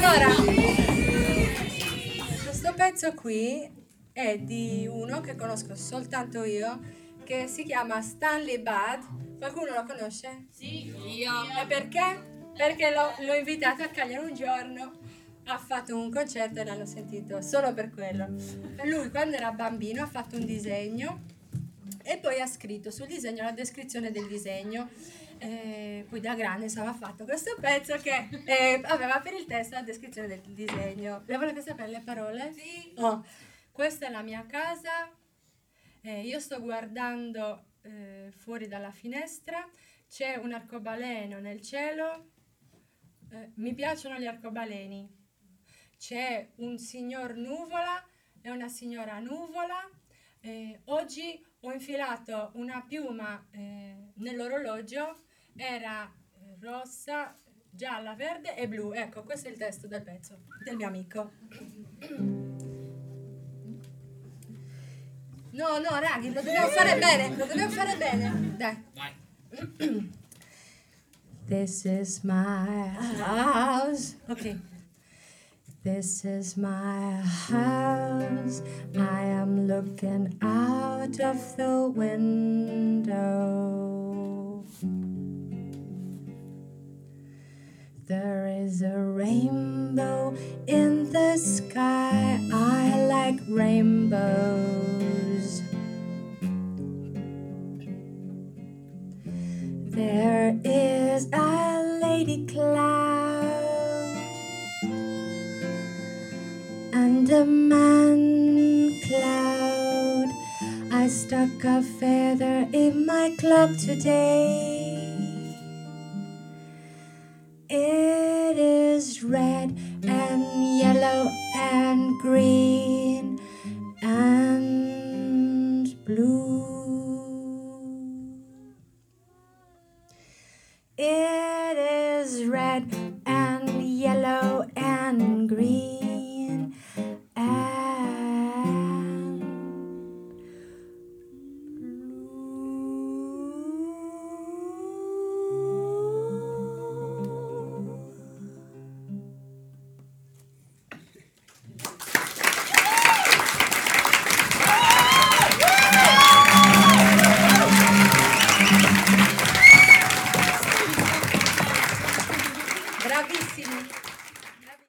Allora, questo pezzo qui è di uno che conosco soltanto io, che si chiama Stanley Bad. Qualcuno lo conosce? Sì, io. E perché? Perché l'ho invitato a Cagliari un giorno, ha fatto un concerto e l'hanno sentito solo per quello. Lui quando era bambino ha fatto un disegno e poi ha scritto sul disegno la descrizione del disegno. Poi da grande insomma ha fatto questo pezzo che aveva per il testo la descrizione del disegno. Le volete sapere le parole? Sì. Oh, questa è la mia casa, io sto guardando fuori dalla finestra, c'è un arcobaleno nel cielo, mi piacciono gli arcobaleni, c'è un signor nuvola e una signora nuvola, oggi ho infilato una piuma nell'orologio, era rossa, gialla, verde e blu. Ecco, questo è il testo del pezzo del mio amico. No, raghi, lo dobbiamo fare bene, dai. Vai. This is my house. Okay. This is my house. I am looking out of the window. There is a rainbow in the sky. I like rainbows. There is a lady cloud and a man cloud. I stuck a feather in my clock today. It is red and yellow and green and blue. It is red and yellow